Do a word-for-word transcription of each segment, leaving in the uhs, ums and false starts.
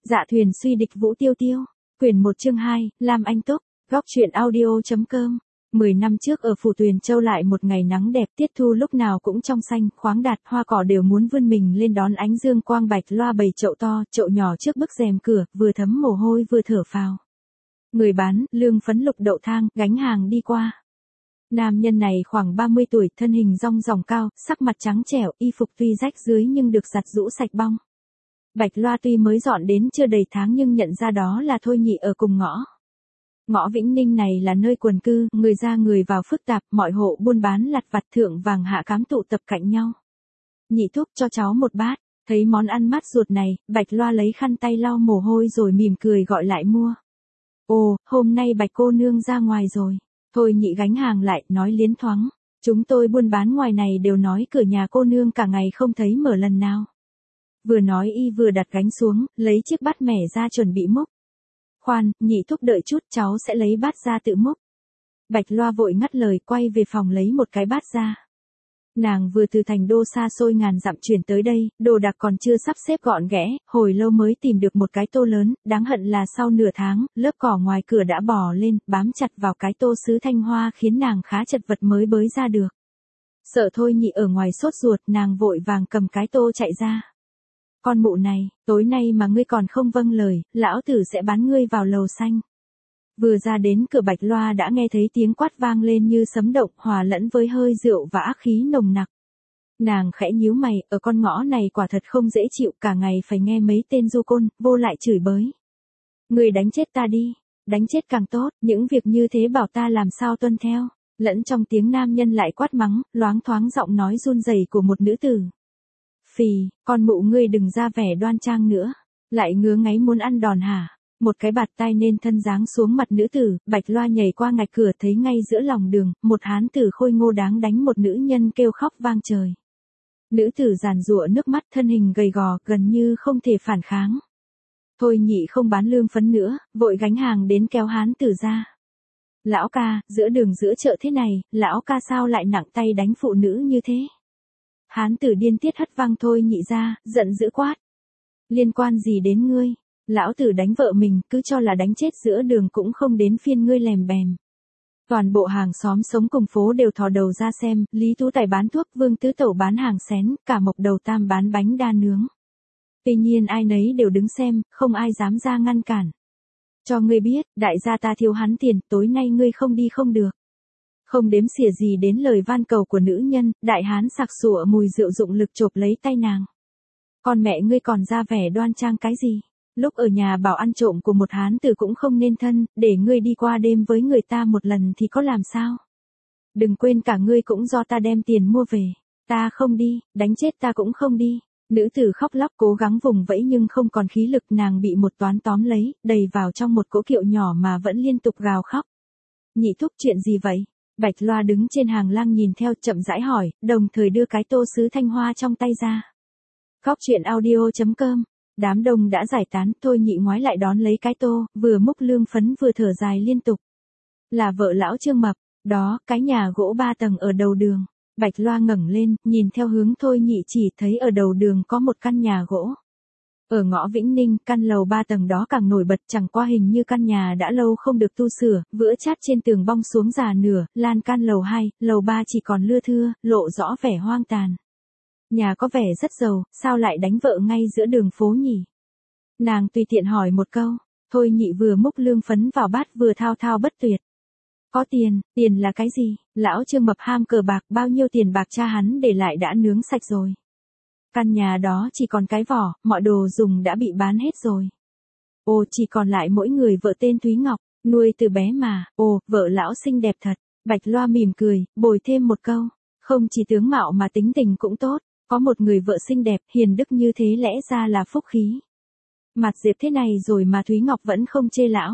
Dạ thuyền suy địch Vũ Tiêu Tiêu. Quyển một chương hai, Lam Anh Túc, góc truyện audio.com. Mười năm trước ở phủ Tuyền Châu lại một ngày nắng đẹp, tiết thu lúc nào cũng trong xanh, khoáng đạt, hoa cỏ đều muốn vươn mình lên đón ánh dương quang. Bạch Loa bày chậu to, chậu nhỏ trước bức rèm cửa, vừa thấm mồ hôi vừa thở phào. Người bán, lương phấn lục đậu thang, gánh hàng đi qua. Nam nhân này khoảng ba mươi tuổi, thân hình rong ròng cao, sắc mặt trắng trẻo, y phục tuy rách dưới nhưng được giặt rũ sạch bong. Bạch Loa tuy mới dọn đến chưa đầy tháng nhưng nhận ra đó là Thôi Nhị ở cùng ngõ. Ngõ Vĩnh Ninh này là nơi quần cư, người ra người vào phức tạp, mọi hộ buôn bán lặt vặt thượng vàng hạ cám tụ tập cạnh nhau. Nhị thúc cho cháu một bát, thấy món ăn mát ruột này, Bạch Loa lấy khăn tay lau mồ hôi rồi mỉm cười gọi lại mua. Ồ, hôm nay Bạch cô nương ra ngoài rồi. Thôi Nhị gánh hàng lại, nói liến thoáng. Chúng tôi buôn bán ngoài này đều nói cửa nhà cô nương cả ngày không thấy mở lần nào. Vừa nói y vừa đặt gánh xuống, lấy chiếc bát mẻ ra chuẩn bị múc. Khoan, Nhị thúc đợi chút, cháu sẽ lấy bát ra tự múc. Bạch Loa vội ngắt lời, quay về phòng lấy một cái bát ra. Nàng vừa từ thành đô xa xôi ngàn dặm chuyển tới đây, đồ đạc còn chưa sắp xếp gọn ghẽ, hồi lâu mới tìm được một cái tô lớn, đáng hận là sau nửa tháng, lớp cỏ ngoài cửa đã bò lên, bám chặt vào cái tô sứ thanh hoa khiến nàng khá chật vật mới bới ra được. Sợ Thôi Nhị ở ngoài sốt ruột, nàng vội vàng cầm cái tô chạy ra. Con mụ này, tối nay mà ngươi còn không vâng lời, lão tử sẽ bán ngươi vào lầu xanh. Vừa ra đến cửa Bạch Loa đã nghe thấy tiếng quát vang lên như sấm động, hòa lẫn với hơi rượu và ác khí nồng nặc. Nàng khẽ nhíu mày, ở con ngõ này quả thật không dễ chịu, cả ngày phải nghe mấy tên du côn, vô lại chửi bới. Ngươi đánh chết ta đi, đánh chết càng tốt, những việc như thế bảo ta làm sao tuân theo. Lẫn trong tiếng nam nhân lại quát mắng, loáng thoáng giọng nói run rẩy của một nữ tử. Phì, con mụ ngươi đừng ra vẻ đoan trang nữa, lại ngứa ngáy muốn ăn đòn hả? Một cái bạt tai nên thân giáng xuống mặt nữ tử, Bạch Loa nhảy qua ngạch cửa thấy ngay giữa lòng đường, một hán tử khôi ngô đáng đánh một nữ nhân kêu khóc vang trời. Nữ tử giàn giụa nước mắt, thân hình gầy gò, gần như không thể phản kháng. Thôi Nhị không bán lương phấn nữa, vội gánh hàng đến kéo hán tử ra. Lão ca, giữa đường giữa chợ thế này, lão ca sao lại nặng tay đánh phụ nữ như thế? Hán tử điên tiết hất văng Thôi Nhị ra, giận dữ quát. Liên quan gì đến ngươi? Lão tử đánh vợ mình, cứ cho là đánh chết giữa đường cũng không đến phiên ngươi lèm bèm. Toàn bộ hàng xóm sống cùng phố đều thò đầu ra xem, Lý Tú Tài bán thuốc, Vương Tứ Tẩu bán hàng xén, cả Mộc Đầu Tam bán bánh đa nướng. Tuy nhiên ai nấy đều đứng xem, không ai dám ra ngăn cản. Cho ngươi biết, đại gia ta thiếu hắn tiền, tối nay ngươi không đi không được. Không đếm xỉa gì đến lời van cầu của nữ nhân, đại hán sặc sụa mùi rượu dụng lực chộp lấy tay nàng. Con mẹ ngươi còn ra vẻ đoan trang cái gì? Lúc ở nhà bảo ăn trộm của một hán tử cũng không nên thân, để ngươi đi qua đêm với người ta một lần thì có làm sao? Đừng quên cả ngươi cũng do ta đem tiền mua về. Ta không đi, đánh chết ta cũng không đi. Nữ tử khóc lóc cố gắng vùng vẫy nhưng không còn khí lực, nàng bị một toán tóm lấy, đầy vào trong một cỗ kiệu nhỏ mà vẫn liên tục gào khóc. Nhị thúc chuyện gì vậy? Bạch Loa đứng trên hàng lang nhìn theo chậm rãi hỏi, đồng thời đưa cái tô sứ thanh hoa trong tay ra. Góc truyện audio.com. Đám đông đã giải tán, Thôi Nhị ngoái lại đón lấy cái tô, vừa múc lương phấn vừa thở dài liên tục. Là vợ lão Trương Mập, đó, cái nhà gỗ ba tầng ở đầu đường. Bạch Loa ngẩng lên, nhìn theo hướng Thôi Nhị chỉ thấy ở đầu đường có một căn nhà gỗ. Ở ngõ Vĩnh Ninh, căn lầu ba tầng đó càng nổi bật, chẳng qua hình như căn nhà đã lâu không được tu sửa, vữa chát trên tường bong xuống già nửa, lan can lầu hai, lầu ba chỉ còn lưa thưa, lộ rõ vẻ hoang tàn. Nhà có vẻ rất giàu, sao lại đánh vợ ngay giữa đường phố nhỉ? Nàng tùy tiện hỏi một câu, Thôi Nhị vừa múc lương phấn vào bát vừa thao thao bất tuyệt. Có tiền, tiền là cái gì? Lão Trương Mập ham cờ bạc, bao nhiêu tiền bạc cha hắn để lại đã nướng sạch rồi. Căn nhà đó chỉ còn cái vỏ, mọi đồ dùng đã bị bán hết rồi. Ồ, chỉ còn lại mỗi người vợ tên Thúy Ngọc, nuôi từ bé mà, ồ, vợ lão xinh đẹp thật. Bạch Loa mỉm cười, bồi thêm một câu, không chỉ tướng mạo mà tính tình cũng tốt. Có một người vợ xinh đẹp, hiền đức như thế lẽ ra là phúc khí. Mặt diệp thế này rồi mà Thúy Ngọc vẫn không chê lão.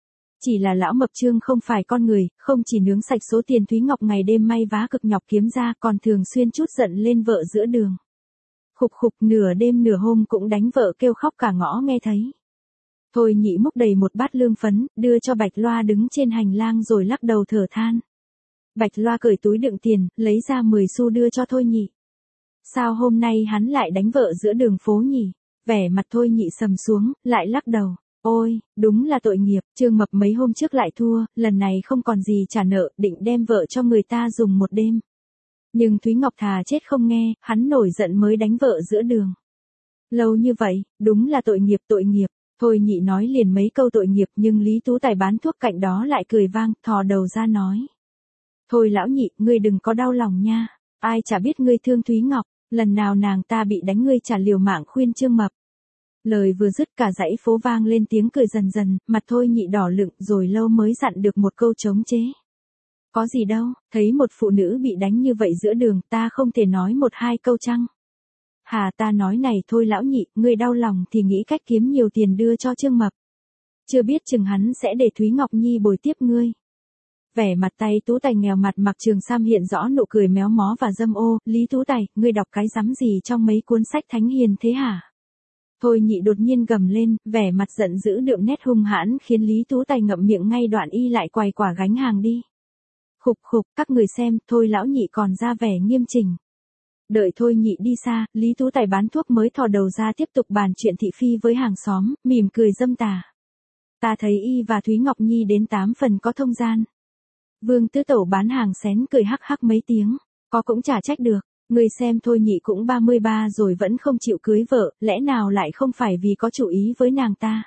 Chỉ là lão Mập Trương không phải con người, không chỉ nướng sạch số tiền Thúy Ngọc ngày đêm may vá cực nhọc kiếm ra, còn thường xuyên chút giận lên vợ giữa đường. Khục khục nửa đêm nửa hôm cũng đánh vợ kêu khóc cả ngõ nghe thấy. Thôi Nhị múc đầy một bát lương phấn, đưa cho Bạch Loa đứng trên hành lang rồi lắc đầu thở than. Bạch Loa cởi túi đựng tiền, lấy ra mười xu đưa cho Thôi Nhị. Sao hôm nay hắn lại đánh vợ giữa đường phố nhỉ? Vẻ mặt Thôi Nhị sầm xuống, lại lắc đầu. Ôi, đúng là tội nghiệp, Trương Mập mấy hôm trước lại thua, lần này không còn gì trả nợ, định đem vợ cho người ta dùng một đêm. Nhưng Thúy Ngọc thà chết không nghe, hắn nổi giận mới đánh vợ giữa đường. Lâu như vậy, đúng là tội nghiệp tội nghiệp. Thôi Nhị nói liền mấy câu tội nghiệp nhưng Lý Tú Tài bán thuốc cạnh đó lại cười vang, thò đầu ra nói. Thôi lão Nhị, ngươi đừng có đau lòng nha, ai chả biết ngươi thương Thúy Ngọc, lần nào nàng ta bị đánh ngươi chả liều mạng khuyên Trương Mập. Lời vừa dứt cả dãy phố vang lên tiếng cười dần dần, mặt Thôi Nhị đỏ lựng rồi lâu mới dặn được một câu chống chế. Có gì đâu, thấy một phụ nữ bị đánh như vậy giữa đường ta không thể nói một hai câu chăng. Hà ta nói này thôi lão Nhị, ngươi đau lòng thì nghĩ cách kiếm nhiều tiền đưa cho Trương Mập. Chưa biết chừng hắn sẽ để Thúy Ngọc Nhi bồi tiếp ngươi. Vẻ mặt Tay Tú Tài nghèo mặt mặc trường sam hiện rõ nụ cười méo mó và dâm ô, Lý Tú Tài, ngươi đọc cái rắm gì trong mấy cuốn sách thánh hiền thế hả? Thôi Nhị đột nhiên gầm lên, vẻ mặt giận dữ đượm nét hung hãn khiến Lý Tú Tài ngậm miệng ngay đoạn y lại quay quả gánh hàng đi. Khục khục, các người xem, Thôi lão Nhị còn ra vẻ nghiêm chỉnh. Đợi Thôi Nhị đi xa, Lý Tú Tài bán thuốc mới thò đầu ra tiếp tục bàn chuyện thị phi với hàng xóm, mỉm cười dâm tà. Ta thấy y và Thúy Ngọc Nhi đến tám phần có thông gian. Vương Tứ Tẩu bán hàng xén cười hắc hắc mấy tiếng, có cũng chả trách được, người xem Thôi Nhị cũng ba mươi ba rồi vẫn không chịu cưới vợ, lẽ nào lại không phải vì có chủ ý với nàng ta.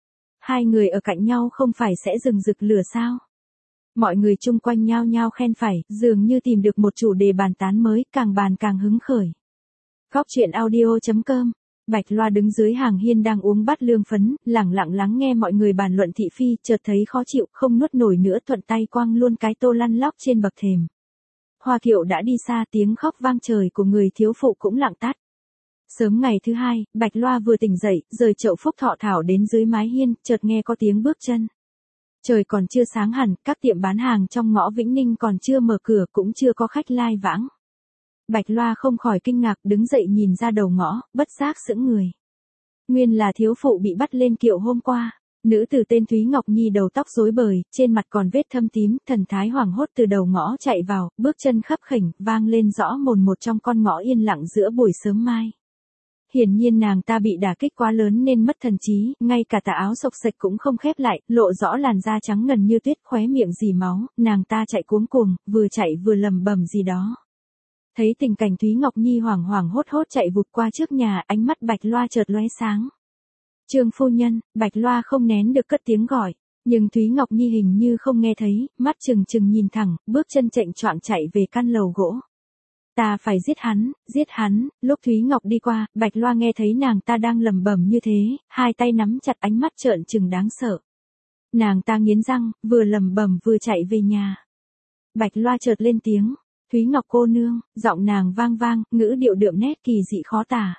Hai người ở cạnh nhau không phải sẽ rừng rực lửa sao? Mọi người chung quanh nhao nhao khen phải, dường như tìm được một chủ đề bàn tán mới, càng bàn càng hứng khởi. Góc truyện audio chấm com. Bạch Loa đứng dưới hàng hiên đang uống bát lương phấn, lẳng lặng lắng nghe mọi người bàn luận thị phi, chợt thấy khó chịu, không nuốt nổi nữa thuận tay quăng luôn cái tô lăn lóc trên bậc thềm. Hoa Kiệu đã đi xa, tiếng khóc vang trời của người thiếu phụ cũng lặng tắt. Sớm ngày thứ hai, Bạch Loa vừa tỉnh dậy, rời chậu phúc thọ thảo đến dưới mái hiên, chợt nghe có tiếng bước chân. Trời còn chưa sáng hẳn, các tiệm bán hàng trong ngõ Vĩnh Ninh còn chưa mở cửa, cũng chưa có khách lai vãng. Bạch Loa không khỏi kinh ngạc, đứng dậy nhìn ra đầu ngõ, bất giác sững người. Nguyên là thiếu phụ bị bắt lên kiệu hôm qua. Nữ tử tên Thúy Ngọc Nhi đầu tóc rối bời, trên mặt còn vết thâm tím, thần thái hoảng hốt từ đầu ngõ chạy vào, bước chân khấp khểnh, vang lên rõ mồn một trong con ngõ yên lặng giữa buổi sớm mai. Hiển nhiên nàng ta bị đả kích quá lớn nên mất thần trí, ngay cả tà áo xộc xệch cũng không khép lại, lộ rõ làn da trắng ngần như tuyết, khóe miệng rỉ máu, nàng ta chạy cuống cuồng, vừa chạy vừa lầm bầm gì đó. Thấy tình cảnh Thúy Ngọc Nhi hoảng hoảng hốt hốt chạy vụt qua trước nhà, ánh mắt Bạch Loa chợt lóe sáng. Trương phu nhân, Bạch Loa không nén được cất tiếng gọi, nhưng Thúy Ngọc Nhi hình như không nghe thấy, mắt trừng trừng nhìn thẳng, bước chân chệnh choạng chạy về căn lầu gỗ. Ta phải giết hắn, giết hắn, lúc Thúy Ngọc đi qua, Bạch Loa nghe thấy nàng ta đang lầm bầm như thế, hai tay nắm chặt, ánh mắt trợn trừng đáng sợ. Nàng ta nghiến răng, vừa lầm bầm vừa chạy về nhà. Bạch Loa chợt lên tiếng, Thúy Ngọc cô nương, giọng nàng vang vang, ngữ điệu đượm nét kỳ dị khó tả.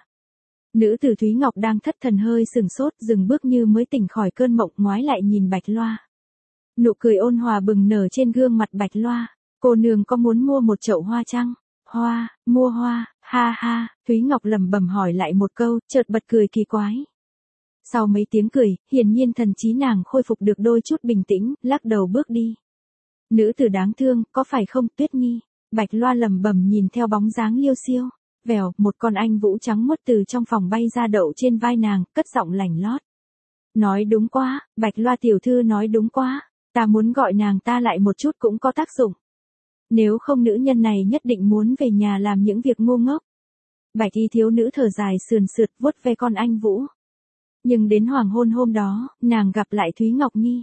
Nữ tử Thúy Ngọc đang thất thần hơi sừng sốt, dừng bước như mới tỉnh khỏi cơn mộng, ngoái lại nhìn Bạch Loa. Nụ cười ôn hòa bừng nở trên gương mặt Bạch Loa. Cô nương có muốn mua một chậu hoa chăng? Hoa, mua hoa, ha ha, Thúy Ngọc lẩm bẩm hỏi lại một câu, chợt bật cười kỳ quái. Sau mấy tiếng cười, hiển nhiên thần trí nàng khôi phục được đôi chút bình tĩnh, lắc đầu bước đi. Nữ tử đáng thương, có phải không, Tuyết Nhi? Bạch Loa lẩm bẩm nhìn theo bóng dáng liêu xiêu. Vèo, một con anh vũ trắng muốt từ trong phòng bay ra đậu trên vai nàng, cất giọng lành lót. Nói đúng quá, Bạch Loa tiểu thư nói đúng quá, ta muốn gọi nàng ta lại một chút cũng có tác dụng. Nếu không nữ nhân này nhất định muốn về nhà làm những việc ngu ngốc. Bạch y thiếu nữ thở dài sườn sượt vuốt ve con anh vũ. Nhưng đến hoàng hôn hôm đó, nàng gặp lại Thúy Ngọc Nhi.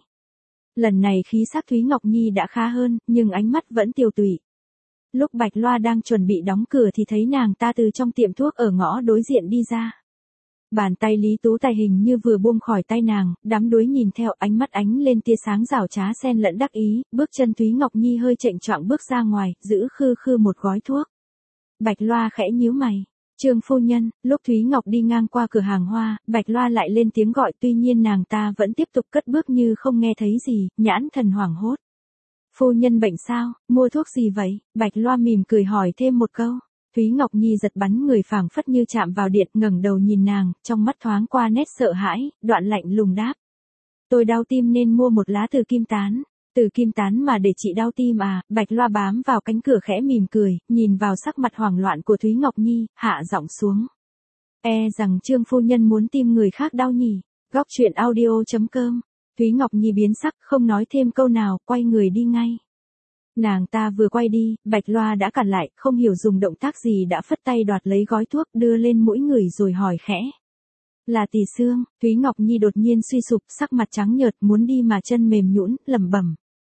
Lần này khí sắc Thúy Ngọc Nhi đã khá hơn, nhưng ánh mắt vẫn tiều tụy. Lúc Bạch Loa đang chuẩn bị đóng cửa thì thấy nàng ta từ trong tiệm thuốc ở ngõ đối diện đi ra. Bàn tay Lý Tú Tài hình như vừa buông khỏi tay nàng, đắm đuối nhìn theo, ánh mắt ánh lên tia sáng rảo trá xen lẫn đắc ý, bước chân Thúy Ngọc Nhi hơi chệch choạng bước ra ngoài, giữ khư khư một gói thuốc. Bạch Loa khẽ nhíu mày. Trương phu nhân, lúc Thúy Ngọc đi ngang qua cửa hàng hoa, Bạch Loa lại lên tiếng gọi, tuy nhiên nàng ta vẫn tiếp tục cất bước như không nghe thấy gì, nhãn thần hoảng hốt. Phu nhân bệnh sao, mua thuốc gì vậy? Bạch Loa mỉm cười hỏi thêm một câu. Thúy Ngọc Nhi giật bắn người phảng phất như chạm vào điện, ngẩng đầu nhìn nàng, trong mắt thoáng qua nét sợ hãi, đoạn lạnh lùng đáp. Tôi đau tim nên mua một lá từ kim tán. Từ kim tán mà để trị đau tim à? Bạch Loa bám vào cánh cửa khẽ mỉm cười, nhìn vào sắc mặt hoảng loạn của Thúy Ngọc Nhi, hạ giọng xuống. E rằng Trương phu nhân muốn tim người khác đau nhỉ. Góc chuyện audio.com. Thúy Ngọc Nhi biến sắc, không nói thêm câu nào, quay người đi ngay. Nàng ta vừa quay đi, Bạch Loa đã cản lại, không hiểu dùng động tác gì đã phất tay đoạt lấy gói thuốc đưa lên mũi người rồi hỏi khẽ. Là Tỷ Sương. Thúy Ngọc Nhi đột nhiên suy sụp, sắc mặt trắng nhợt, muốn đi mà chân mềm nhũn, lẩm bẩm.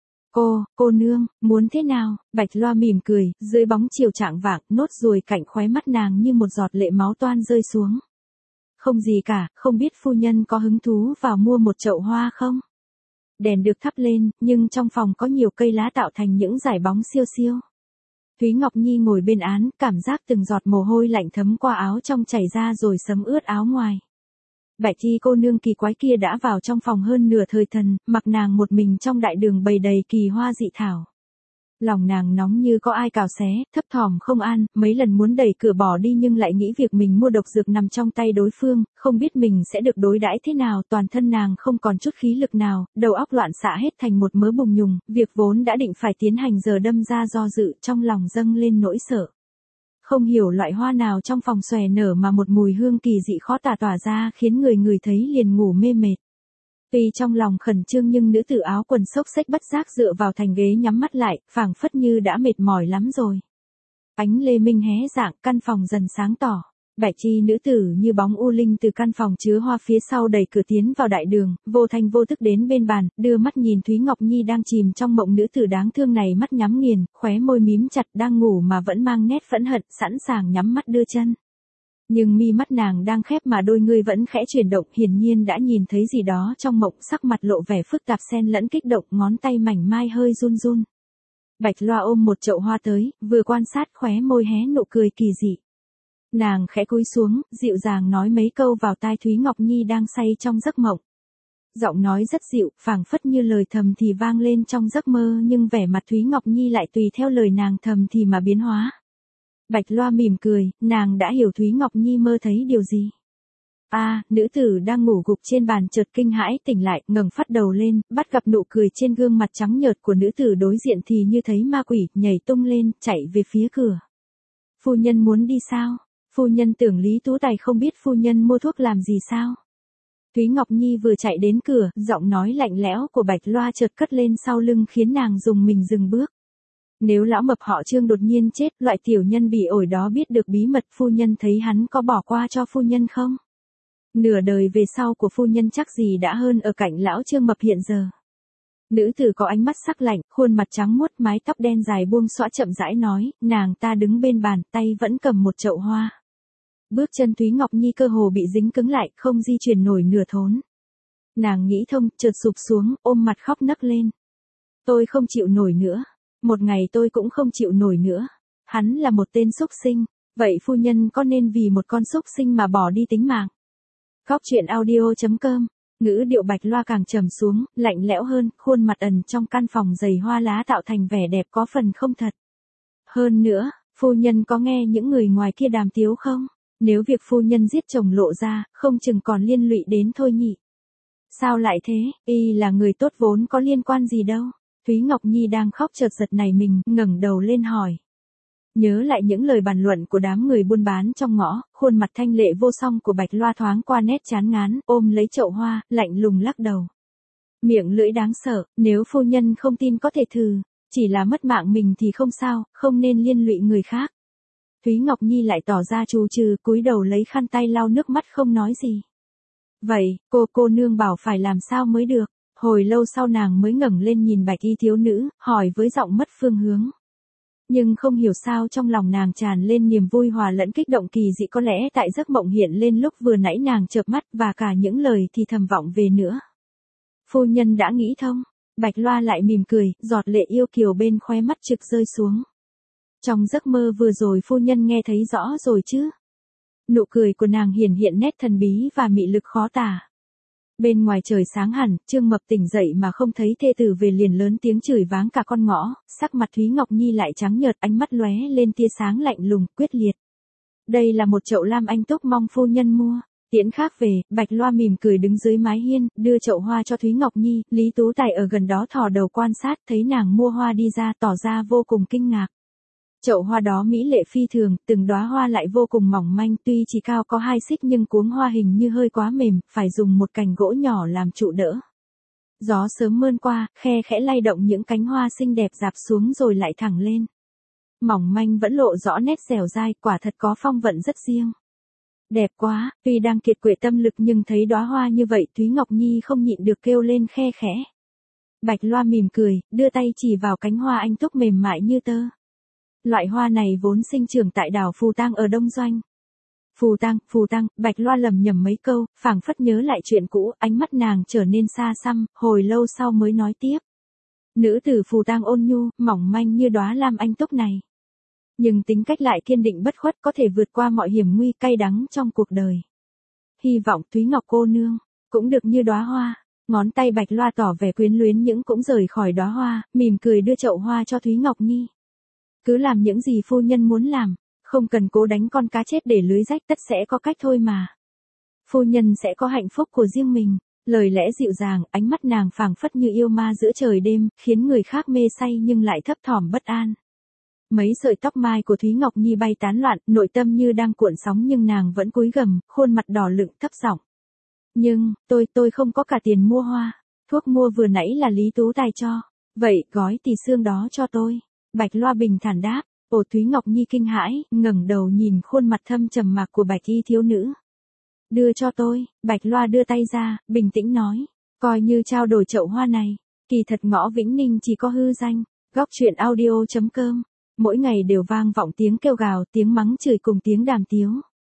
Cô, cô nương, muốn thế nào? Bạch Loa mỉm cười, dưới bóng chiều chạng vạng, nốt ruồi cạnh khóe mắt nàng như một giọt lệ máu toan rơi xuống. Không gì cả, không biết phu nhân có hứng thú vào mua một chậu hoa không? Đèn được thắp lên, nhưng trong phòng có nhiều cây lá tạo thành những dải bóng siêu siêu. Thúy Ngọc Nhi ngồi bên án, cảm giác từng giọt mồ hôi lạnh thấm qua áo trong chảy ra rồi sấm ướt áo ngoài. Bạch Thi cô nương kỳ quái kia đã vào trong phòng hơn nửa thời thần, mặc nàng một mình trong đại đường bày đầy kỳ hoa dị thảo. Lòng nàng nóng như có ai cào xé, thấp thỏm không an, mấy lần muốn đẩy cửa bỏ đi nhưng lại nghĩ việc mình mua độc dược nằm trong tay đối phương, không biết mình sẽ được đối đãi thế nào, toàn thân nàng không còn chút khí lực nào, đầu óc loạn xạ hết thành một mớ bùng nhùng, việc vốn đã định phải tiến hành giờ đâm ra do dự, trong lòng dâng lên nỗi sợ. Không hiểu loại hoa nào trong phòng xòe nở mà một mùi hương kỳ dị khó tả tỏa ra khiến người người thấy liền ngủ mê mệt. Tuy trong lòng khẩn trương nhưng nữ tử áo quần xốc xếch bất giác dựa vào thành ghế nhắm mắt lại, phảng phất như đã mệt mỏi lắm rồi. Ánh lê minh hé dạng, căn phòng dần sáng tỏ. Bạch Chi nữ tử như bóng u linh từ căn phòng chứa hoa phía sau đẩy cửa tiến vào đại đường, vô thanh vô thức đến bên bàn, đưa mắt nhìn Thúy Ngọc Nhi đang chìm trong mộng nữ tử đáng thương này, mắt nhắm nghiền, khóe môi mím chặt, đang ngủ mà vẫn mang nét phẫn hận, sẵn sàng nhắm mắt đưa chân. Nhưng mi mắt nàng đang khép mà đôi ngươi vẫn khẽ chuyển động, hiển nhiên đã nhìn thấy gì đó trong mộng, sắc mặt lộ vẻ phức tạp xen lẫn kích động, ngón tay mảnh mai hơi run run. Bạch Loa ôm một chậu hoa tới, vừa quan sát khóe môi hé nụ cười kỳ dị. Nàng khẽ cúi xuống, dịu dàng nói mấy câu vào tai Thúy Ngọc Nhi đang say trong giấc mộng. Giọng nói rất dịu, phảng phất như lời thầm thì vang lên trong giấc mơ, nhưng vẻ mặt Thúy Ngọc Nhi lại tùy theo lời nàng thầm thì mà biến hóa. Bạch Loa mỉm cười, nàng đã hiểu Thúy Ngọc Nhi mơ thấy điều gì. A, à, nữ tử đang ngủ gục trên bàn chợt kinh hãi tỉnh lại, ngẩng phát đầu lên, bắt gặp nụ cười trên gương mặt trắng nhợt của nữ tử đối diện thì như thấy ma quỷ, nhảy tung lên, chạy về phía cửa. Phu nhân muốn đi sao? Phu nhân tưởng Lý Tú Tài không biết phu nhân mua thuốc làm gì sao? Thúy Ngọc Nhi vừa chạy đến cửa, giọng nói lạnh lẽo của Bạch Loa chợt cất lên sau lưng khiến nàng dùng mình dừng bước. Nếu lão mập họ Trương đột nhiên chết, loại tiểu nhân bị ổi đó biết được bí mật phu nhân thấy hắn có bỏ qua cho phu nhân không? Nửa đời về sau của phu nhân chắc gì đã hơn ở cạnh lão Trương mập hiện giờ. Nữ tử có ánh mắt sắc lạnh, khuôn mặt trắng muốt, mái tóc đen dài buông xõa chậm rãi nói, nàng ta đứng bên bàn, tay vẫn cầm một chậu hoa. Bước chân Thúy Ngọc Nhi cơ hồ bị dính cứng lại, không di chuyển nổi nửa thốn. Nàng nghĩ thông, chợt sụp xuống, ôm mặt khóc nấc lên. Tôi không chịu nổi nữa. Một ngày tôi cũng không chịu nổi nữa. Hắn là một tên súc sinh. Vậy phu nhân có nên vì một con súc sinh mà bỏ đi tính mạng? Góc chuyện audio.com. Ngữ điệu Bạch Loa càng trầm xuống, lạnh lẽo hơn, khuôn mặt ẩn trong căn phòng dày hoa lá tạo thành vẻ đẹp có phần không thật. Hơn nữa, phu nhân có nghe những người ngoài kia đàm tiếu không? Nếu việc phu nhân giết chồng lộ ra, không chừng còn liên lụy đến thôi nhỉ. Sao lại thế, y là người tốt vốn có liên quan gì đâu. Thúy Ngọc Nhi đang khóc chợt giật nảy mình, ngẩng đầu lên hỏi. Nhớ lại những lời bàn luận của đám người buôn bán trong ngõ, khuôn mặt thanh lệ vô song của Bạch Loa thoáng qua nét chán ngán, ôm lấy chậu hoa, lạnh lùng lắc đầu. Miệng lưỡi đáng sợ, nếu phu nhân không tin có thể thử, chỉ là mất mạng mình thì không sao, không nên liên lụy người khác. Thúy Ngọc Nhi lại tỏ ra trù trừ, cúi đầu lấy khăn tay lau nước mắt không nói gì. Vậy, cô cô nương bảo phải làm sao mới được? Hồi lâu sau nàng mới ngẩng lên nhìn Bạch Y thiếu nữ, hỏi với giọng mất phương hướng. Nhưng không hiểu sao trong lòng nàng tràn lên niềm vui hòa lẫn kích động kỳ dị, có lẽ tại giấc mộng hiện lên lúc vừa nãy nàng chợp mắt và cả những lời thì thầm vọng về nữa. Phu nhân đã nghĩ thông. Bạch Loa lại mỉm cười, giọt lệ yêu kiều bên khóe mắt trực rơi xuống. Trong giấc mơ vừa rồi phu nhân nghe thấy rõ rồi chứ? Nụ cười của nàng hiển hiện nét thần bí và mị lực khó tả. Bên ngoài trời sáng hẳn, Trương Mập tỉnh dậy mà không thấy thê tử về liền lớn tiếng chửi váng cả con ngõ, sắc mặt Thúy Ngọc Nhi lại trắng nhợt, ánh mắt lóe lên tia sáng lạnh lùng, quyết liệt. Đây là một chậu lam anh túc mong phu nhân mua. Tiễn khác về, Bạch Loa mỉm cười đứng dưới mái hiên, đưa chậu hoa cho Thúy Ngọc Nhi, Lý Tú Tài ở gần đó thò đầu quan sát, thấy nàng mua hoa đi ra tỏ ra vô cùng kinh ngạc. Chậu hoa đó mỹ lệ phi thường, từng đóa hoa lại vô cùng mỏng manh, tuy chỉ cao có hai xích nhưng cuống hoa hình như hơi quá mềm, phải dùng một cành gỗ nhỏ làm trụ đỡ. Gió sớm mơn qua, khe khẽ lay động những cánh hoa xinh đẹp rạp xuống rồi lại thẳng lên. Mỏng manh vẫn lộ rõ nét dẻo dai, quả thật có phong vận rất riêng. Đẹp quá, tuy đang kiệt quệ tâm lực nhưng thấy đóa hoa như vậy Thúy Ngọc Nhi không nhịn được kêu lên khe khẽ. Bạch Loa mỉm cười, đưa tay chỉ vào cánh hoa anh túc mềm mại như tơ. Loại hoa này vốn sinh trưởng tại đảo Phù Tang ở Đông Doanh. Phù Tang, Phù Tang, Bạch Loa lầm nhầm mấy câu, phảng phất nhớ lại chuyện cũ, ánh mắt nàng trở nên xa xăm, hồi lâu sau mới nói tiếp. Nữ tử Phù Tang ôn nhu, mỏng manh như đóa lam anh túc này. Nhưng tính cách lại kiên định bất khuất, có thể vượt qua mọi hiểm nguy cay đắng trong cuộc đời. Hy vọng Thúy Ngọc cô nương cũng được như đóa hoa. Ngón tay Bạch Loa tỏ vẻ quyến luyến những cũng rời khỏi đóa hoa, mỉm cười đưa chậu hoa cho Thúy Ngọc Nhi. Cứ làm những gì phu nhân muốn làm, không cần cố đánh con cá chết để lưới rách, tất sẽ có cách thôi mà. Phu nhân sẽ có hạnh phúc của riêng mình. Lời lẽ dịu dàng, ánh mắt nàng phảng phất như yêu ma giữa trời đêm, khiến người khác mê say nhưng lại thấp thỏm bất an. Mấy sợi tóc mai của Thúy Ngọc Nhi bay tán loạn, nội tâm như đang cuộn sóng nhưng nàng vẫn cúi gằm, khuôn mặt đỏ lựng thấp giọng. Nhưng, tôi, tôi không có cả tiền mua hoa. Thuốc mua vừa nãy là Lý Tú Tài cho. Vậy, gói tỳ xương đó cho tôi. Bạch Loa bình thản đáp. Ồ, Thúy Ngọc Nhi kinh hãi, ngẩng đầu nhìn khuôn mặt thâm trầm mặc của Bạch y thiếu nữ. Đưa cho tôi, Bạch Loa đưa tay ra, bình tĩnh nói. Coi như trao đổi chậu hoa này. Kỳ thật Ngõ Vĩnh Ninh chỉ có hư danh. Góc truyện audio chấm com. Mỗi ngày đều vang vọng tiếng kêu gào, tiếng mắng chửi cùng tiếng đàm tiếu.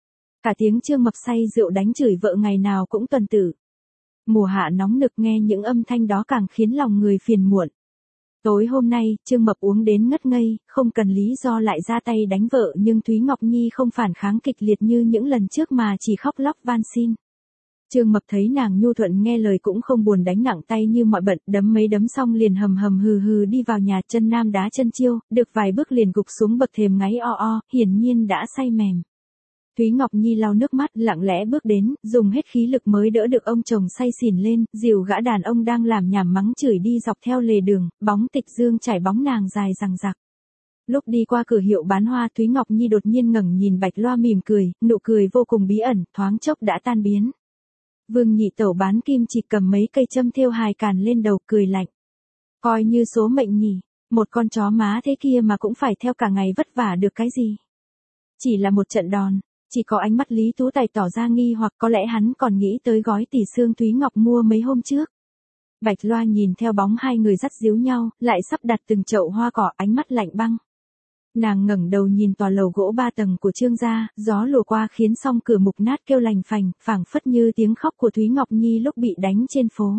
Cả tiếng Trương Mập say rượu đánh chửi vợ ngày nào cũng tuần tử. Mùa hạ nóng nực nghe những âm thanh đó càng khiến lòng người phiền muộn. Tối hôm nay, Trương Mập uống đến ngất ngây, không cần lý do lại ra tay đánh vợ nhưng Thúy Ngọc Nhi không phản kháng kịch liệt như những lần trước mà chỉ khóc lóc van xin. Trương Mập thấy nàng nhu thuận nghe lời cũng không buồn đánh nặng tay như mọi bận, đấm mấy đấm xong liền hầm hầm hừ hừ đi vào nhà, chân nam đá chân chiêu, được vài bước liền gục xuống bậc thềm ngáy o o, hiển nhiên đã say mềm. Thúy Ngọc Nhi lau nước mắt, lặng lẽ bước đến, dùng hết khí lực mới đỡ được ông chồng say xỉn lên, dìu gã đàn ông đang làm nhảm mắng chửi đi dọc theo lề đường, bóng tịch dương trải bóng nàng dài rằng rặc. Lúc đi qua cửa hiệu bán hoa, Thúy Ngọc Nhi đột nhiên ngẩng nhìn Bạch Loa mỉm cười, nụ cười vô cùng bí ẩn, thoáng chốc đã tan biến. Vương Nhị Tẩu bán kim chỉ cầm mấy cây châm thêu hài càn lên đầu, cười lạnh. Coi như số mệnh nhỉ, một con chó má thế kia mà cũng phải theo cả ngày vất vả được cái gì. Chỉ là một trận đòn. Chỉ có ánh mắt Lý Tú Tài tỏ ra nghi hoặc có lẽ hắn còn nghĩ tới gói tỷ xương Thúy Ngọc mua mấy hôm trước. Bạch Loa nhìn theo bóng hai người dắt díu nhau, lại sắp đặt từng chậu hoa cỏ, ánh mắt lạnh băng. Nàng ngẩng đầu nhìn tòa lầu gỗ ba tầng của Trương gia, gió lùa qua khiến song cửa mục nát kêu lành phành, phảng phất như tiếng khóc của Thúy Ngọc Nhi lúc bị đánh trên phố.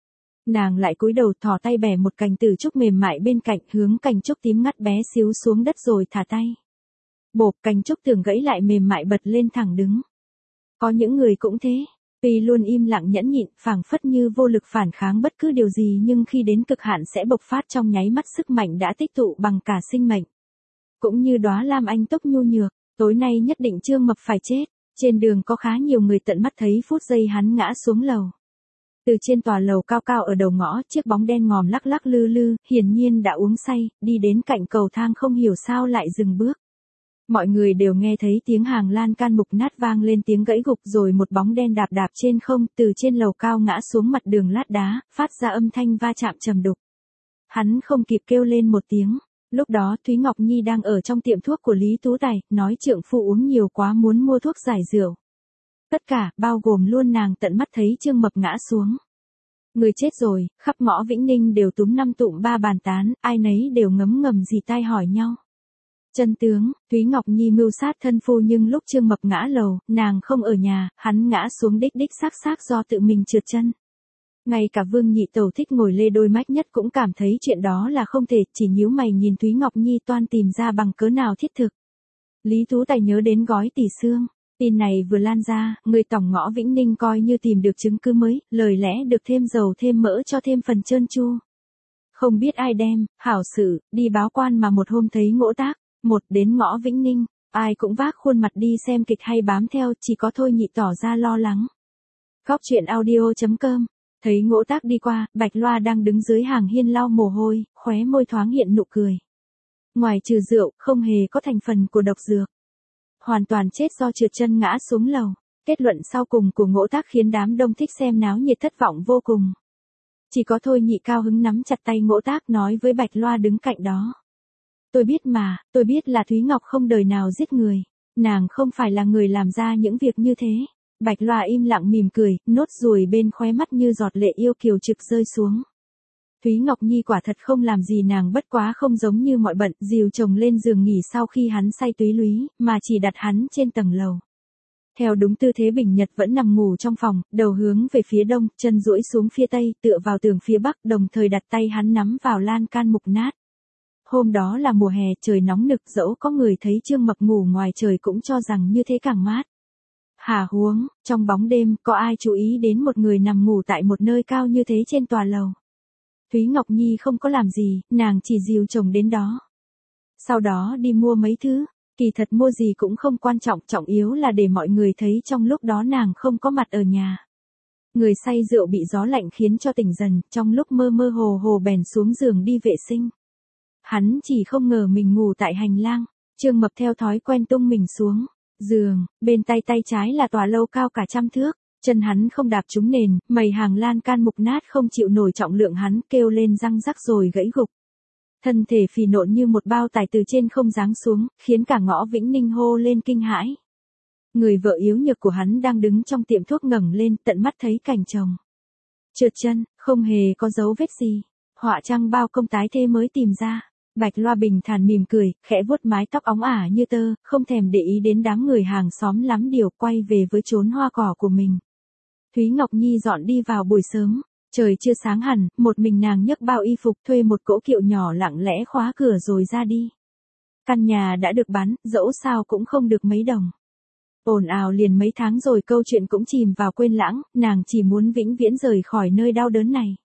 Nàng lại cúi đầu thò tay bẻ một cành tử trúc mềm mại bên cạnh, hướng cành trúc tím ngắt bé xíu xuống đất rồi thả tay. Bộp, cành trúc tường gãy lại mềm mại bật lên thẳng đứng. Có những người cũng thế, tuy luôn im lặng nhẫn nhịn, phảng phất như vô lực phản kháng bất cứ điều gì nhưng khi đến cực hạn sẽ bộc phát trong nháy mắt sức mạnh đã tích tụ bằng cả sinh mệnh. Cũng như đóa lam anh túc nhu nhược, tối nay nhất định Trương Mập phải chết. Trên đường có khá nhiều người tận mắt thấy phút giây hắn ngã xuống lầu. Từ trên tòa lầu cao cao ở đầu ngõ, chiếc bóng đen ngòm lắc lắc lư lư, hiển nhiên đã uống say, đi đến cạnh cầu thang không hiểu sao lại dừng bước. Mọi người đều nghe thấy tiếng hàng lan can mục nát vang lên tiếng gãy gục rồi một bóng đen đạp đạp trên không, từ trên lầu cao ngã xuống mặt đường lát đá, phát ra âm thanh va chạm trầm đục. Hắn không kịp kêu lên một tiếng. Lúc đó Thúy Ngọc Nhi đang ở trong tiệm thuốc của Lý Tú Tài, nói trượng phu uống nhiều quá muốn mua thuốc giải rượu. Tất cả, bao gồm luôn nàng tận mắt thấy Trương Mập ngã xuống. Người chết rồi, khắp Ngõ Vĩnh Ninh đều túm năm tụm ba bàn tán, ai nấy đều ngấm ngầm dì tai hỏi nhau. Chân tướng, Thúy Ngọc Nhi mưu sát thân phu nhưng lúc Trương Mập ngã lầu, nàng không ở nhà, hắn ngã xuống đích đích xác xác do tự mình trượt chân. Ngay cả Vương Nhị Tẩu thích ngồi lê đôi mách nhất cũng cảm thấy chuyện đó là không thể, chỉ nhíu mày nhìn Thúy Ngọc Nhi toan tìm ra bằng cớ nào thiết thực. Lý Tú Tài nhớ đến gói tỷ xương. Tin này vừa lan ra, người tổng Ngõ Vĩnh Ninh coi như tìm được chứng cứ mới, lời lẽ được thêm dầu thêm mỡ cho thêm phần trơn tru. Không biết ai đem, hảo sự, đi báo quan mà một hôm thấy Ngỗ Tác, một đến Ngõ Vĩnh Ninh, ai cũng vác khuôn mặt đi xem kịch hay bám theo, chỉ có Thôi Nhị tỏ ra lo lắng. Góc truyện audio chấm com. Thấy Ngỗ Tác đi qua, Bạch Loa đang đứng dưới hàng hiên lau mồ hôi, khóe môi thoáng hiện nụ cười. Ngoài trừ rượu, không hề có thành phần của độc dược. Hoàn toàn chết do trượt chân ngã xuống lầu. Kết luận sau cùng của Ngỗ Tác khiến đám đông thích xem náo nhiệt thất vọng vô cùng. Chỉ có Thôi Nhị cao hứng nắm chặt tay Ngỗ Tác nói với Bạch Loa đứng cạnh đó. Tôi biết mà, tôi biết là Thúy Ngọc không đời nào giết người. Nàng không phải là người làm ra những việc như thế. Bạch Loa im lặng mỉm cười, nốt ruồi bên khóe mắt như giọt lệ yêu kiều trực rơi xuống. Thúy Ngọc Nhi quả thật không làm gì nàng, bất quá không giống như mọi bận, dìu chồng lên giường nghỉ sau khi hắn say túy lúy, mà chỉ đặt hắn trên tầng lầu. Theo đúng tư thế Bình Nhật vẫn nằm ngủ trong phòng, đầu hướng về phía đông, chân duỗi xuống phía tây, tựa vào tường phía bắc, đồng thời đặt tay hắn nắm vào lan can mục nát. Hôm đó là mùa hè, trời nóng nực, dẫu có người thấy Trương Mập ngủ ngoài trời cũng cho rằng như thế càng mát. Hà huống, trong bóng đêm, có ai chú ý đến một người nằm ngủ tại một nơi cao như thế trên tòa lầu. Thúy Ngọc Nhi không có làm gì, nàng chỉ dìu chồng đến đó. Sau đó đi mua mấy thứ, kỳ thật mua gì cũng không quan trọng, trọng yếu là để mọi người thấy trong lúc đó nàng không có mặt ở nhà. Người say rượu bị gió lạnh khiến cho tỉnh dần, trong lúc mơ mơ hồ hồ bèn xuống giường đi vệ sinh. Hắn chỉ không ngờ mình ngủ tại hành lang, Trương Mập theo thói quen tung mình xuống giường, bên tay tay trái là tòa lâu cao cả trăm thước, chân hắn không đạp trúng nền, mày hàng lan can mục nát không chịu nổi trọng lượng, hắn kêu lên răng rắc rồi gãy gục. Thân thể phì nộn như một bao tải từ trên không giáng xuống, khiến cả ngõ Vĩnh Ninh hô lên kinh hãi. Người vợ yếu nhược của hắn đang đứng trong tiệm thuốc ngẩng lên, tận mắt thấy cảnh chồng trượt chân, không hề có dấu vết gì. Họa trang bao công tái thê mới tìm ra. Bạch Loa bình thản mỉm cười, khẽ vuốt mái tóc óng ả như tơ, không thèm để ý đến đám người hàng xóm lắm điều, quay về với chốn hoa cỏ của mình. Thúy Ngọc Nhi dọn đi vào buổi sớm, trời chưa sáng hẳn, một mình nàng nhấc bao y phục, thuê một cỗ kiệu nhỏ lặng lẽ khóa cửa rồi ra đi. Căn nhà đã được bán, dẫu sao cũng không được mấy đồng. Ồn ào liền mấy tháng rồi câu chuyện cũng chìm vào quên lãng, nàng chỉ muốn vĩnh viễn rời khỏi nơi đau đớn này.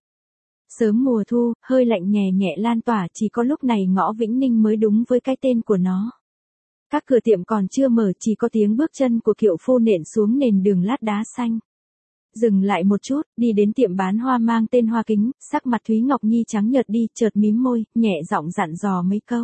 Sớm mùa thu, hơi lạnh nhẹ nhẹ lan tỏa, chỉ có lúc này ngõ Vĩnh Ninh mới đúng với cái tên của nó. Các cửa tiệm còn chưa mở, chỉ có tiếng bước chân của kiệu phu nện xuống nền đường lát đá xanh. Dừng lại một chút, đi đến tiệm bán hoa mang tên Hoa Kính, sắc mặt Thúy Ngọc Nhi trắng nhợt đi, chợt mím môi, nhẹ giọng dặn dò mấy câu.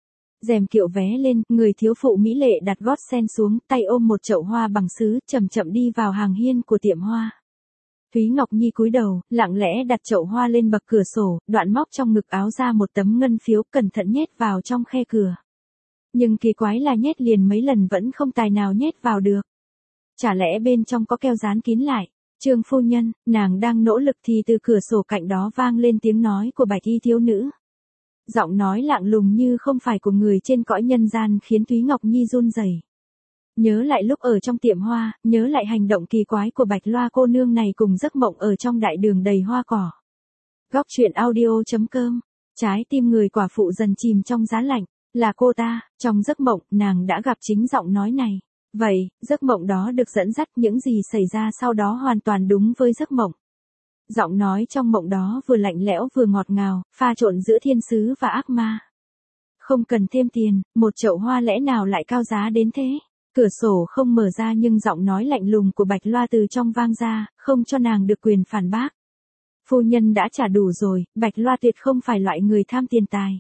Rèm kiệu vé lên, người thiếu phụ mỹ lệ đặt gót sen xuống, tay ôm một chậu hoa bằng sứ, chậm chậm đi vào hàng hiên của tiệm hoa. Thúy Ngọc Nhi cúi đầu, lặng lẽ đặt chậu hoa lên bậc cửa sổ, đoạn móc trong ngực áo ra một tấm ngân phiếu, cẩn thận nhét vào trong khe cửa. Nhưng kỳ quái là nhét liền mấy lần vẫn không tài nào nhét vào được. Chả lẽ bên trong có keo dán kín lại? Trương phu nhân, nàng đang nỗ lực thì từ cửa sổ cạnh đó vang lên tiếng nói của bạch y thiếu nữ. Giọng nói lạng lùng như không phải của người trên cõi nhân gian khiến Thúy Ngọc Nhi run rẩy. Nhớ lại lúc ở trong tiệm hoa, nhớ lại hành động kỳ quái của Bạch Loa cô nương này cùng giấc mộng ở trong đại đường đầy hoa cỏ. Góc truyện audio chấm com. Trái tim người quả phụ dần chìm trong giá lạnh. Là cô ta, trong giấc mộng, nàng đã gặp chính giọng nói này. Vậy, giấc mộng đó được dẫn dắt, những gì xảy ra sau đó hoàn toàn đúng với giấc mộng. Giọng nói trong mộng đó vừa lạnh lẽo vừa ngọt ngào, pha trộn giữa thiên sứ và ác ma. Không cần thêm tiền, một chậu hoa lẽ nào lại cao giá đến thế? Cửa sổ không mở ra nhưng giọng nói lạnh lùng của Bạch Loa từ trong vang ra, không cho nàng được quyền phản bác. Phu nhân đã trả đủ rồi, Bạch Loa tuyệt không phải loại người tham tiền tài.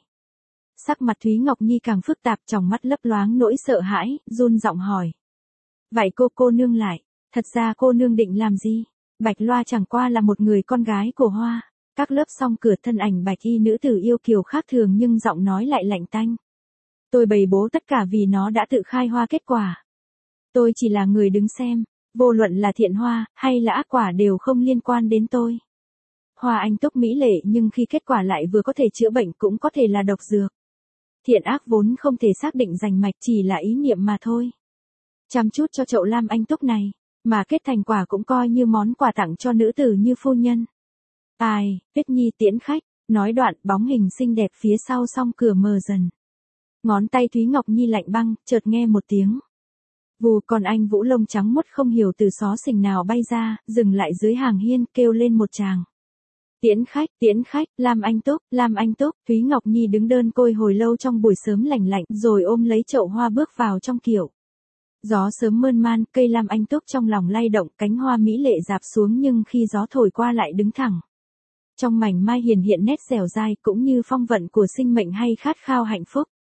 Sắc mặt Thúy Ngọc Nhi càng phức tạp, trong mắt lấp loáng nỗi sợ hãi, run giọng hỏi. Vậy cô cô nương lại, thật ra cô nương định làm gì? Bạch Loa chẳng qua là một người con gái của Hoa. Các lớp song cửa, thân ảnh bạch y nữ tử yêu kiều khác thường nhưng giọng nói lại lạnh tanh. Tôi bày bố tất cả vì nó đã tự khai hoa kết quả. Tôi chỉ là người đứng xem, vô luận là thiện hoa, hay là ác quả đều không liên quan đến tôi. Hoa anh túc mỹ lệ nhưng khi kết quả lại vừa có thể chữa bệnh cũng có thể là độc dược. Thiện ác vốn không thể xác định rành mạch, chỉ là ý niệm mà thôi. Chăm chút cho chậu lam anh túc này, mà kết thành quả cũng coi như món quà tặng cho nữ tử như phu nhân. Ai, Tuyết Nhi tiễn khách, nói đoạn bóng hình xinh đẹp phía sau song cửa mờ dần. Ngón tay Thúy Ngọc Nhi lạnh băng, chợt nghe một tiếng. Vù, còn anh Vũ lông trắng muốt không hiểu từ xó xình nào bay ra, dừng lại dưới hàng hiên, kêu lên một tràng. Tiễn khách, tiễn khách, Lam Anh Túc, Lam Anh Túc, Thúy Ngọc Nhi đứng đơn côi hồi lâu trong buổi sớm lạnh lạnh, rồi ôm lấy chậu hoa bước vào trong kiệu. Gió sớm mơn man, cây Lam Anh Túc trong lòng lay động, cánh hoa mỹ lệ rạp xuống nhưng khi gió thổi qua lại đứng thẳng. Trong mảnh mai hiền hiện nét dẻo dai cũng như phong vận của sinh mệnh hay khát khao hạnh phúc.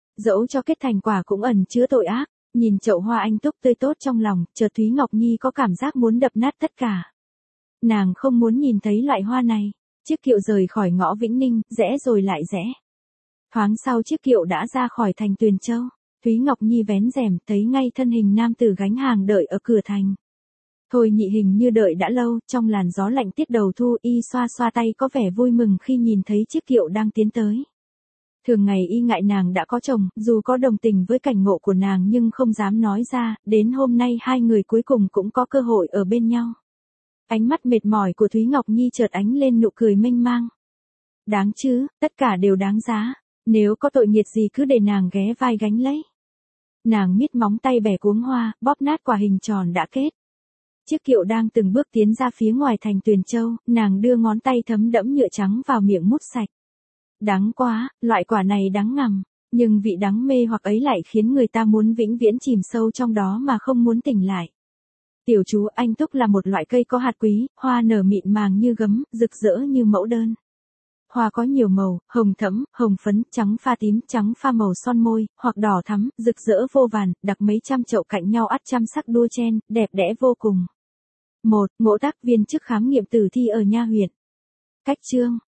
Dẫu cho kết thành quả cũng ẩn chứa tội ác, nhìn chậu hoa anh túc tươi tốt trong lòng, chợt Thúy Ngọc Nhi có cảm giác muốn đập nát tất cả. Nàng không muốn nhìn thấy loại hoa này. Chiếc kiệu rời khỏi ngõ Vĩnh Ninh, rẽ rồi lại rẽ. Thoáng sau chiếc kiệu đã ra khỏi thành Tuyền Châu. Thúy Ngọc Nhi vén rèm, thấy ngay thân hình nam tử gánh hàng đợi ở cửa thành. Thôi Nhị hình như đợi đã lâu, trong làn gió lạnh tiết đầu thu, y xoa xoa tay có vẻ vui mừng khi nhìn thấy chiếc kiệu đang tiến tới. Thường ngày y ngại nàng đã có chồng, dù có đồng tình với cảnh ngộ của nàng nhưng không dám nói ra, đến hôm nay hai người cuối cùng cũng có cơ hội ở bên nhau. Ánh mắt mệt mỏi của Thúy Ngọc Nhi chợt ánh lên nụ cười mênh mang. Đáng chứ, tất cả đều đáng giá, nếu có tội nghiệt gì cứ để nàng ghé vai gánh lấy. Nàng miết móng tay bẻ cuống hoa, bóp nát quả hình tròn đã kết. Chiếc kiệu đang từng bước tiến ra phía ngoài thành Tuyền Châu, nàng đưa ngón tay thấm đẫm nhựa trắng vào miệng mút sạch. Đắng quá, loại quả này đắng ngầm, nhưng vị đắng mê hoặc ấy lại khiến người ta muốn vĩnh viễn chìm sâu trong đó mà không muốn tỉnh lại. Tiểu chú, anh túc là một loại cây có hạt quý, hoa nở mịn màng như gấm, rực rỡ như mẫu đơn. Hoa có nhiều màu, hồng thẫm, hồng phấn, trắng pha tím, trắng pha màu son môi, hoặc đỏ thắm, rực rỡ vô vàn, đặt mấy trăm chậu cạnh nhau ắt trăm sắc đua chen, đẹp đẽ vô cùng. một. Ngộ tác viên chức khám nghiệm tử thi ở Nha huyện. Cách chương